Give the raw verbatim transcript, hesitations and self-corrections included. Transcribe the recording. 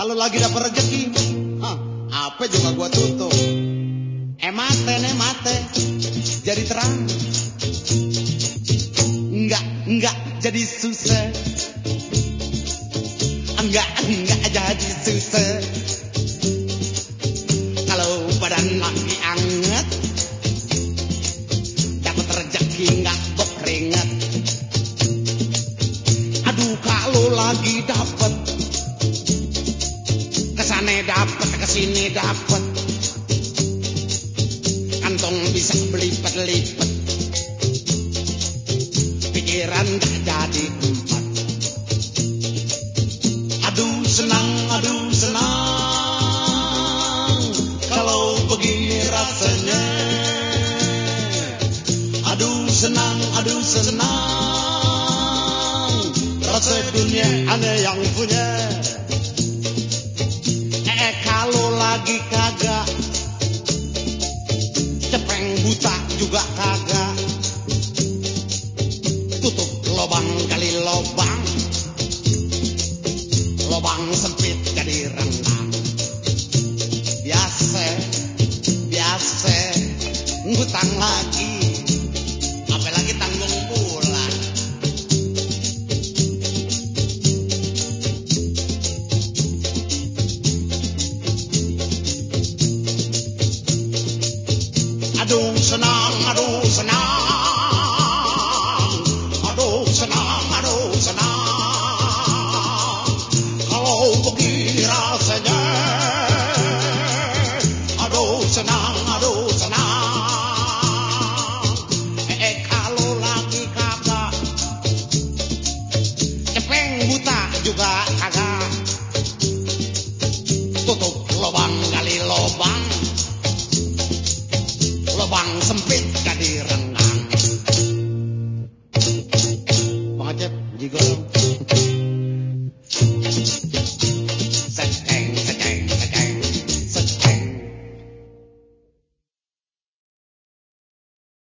Kalau lagi dapet rezeki, hah, apa juga gua tutup. Eh mate nih mate, jadi terang. Enggak, enggak jadi susah. Enggak, enggak jadi susah. Kalau badan lagi anget, dapat rezeki enggak berkeringat. Aduh kalau lagi dapet, kesana dapet, kesini dapet, kantong bisa berlipat-lipat, pikiran gak jadi empat. Aduh senang, aduh senang, kalau begini rasanya. Aduh senang, aduh senang, rasa dunia aneh yang punya. Eh kalau lagi kagak, cepeng buta juga kagak.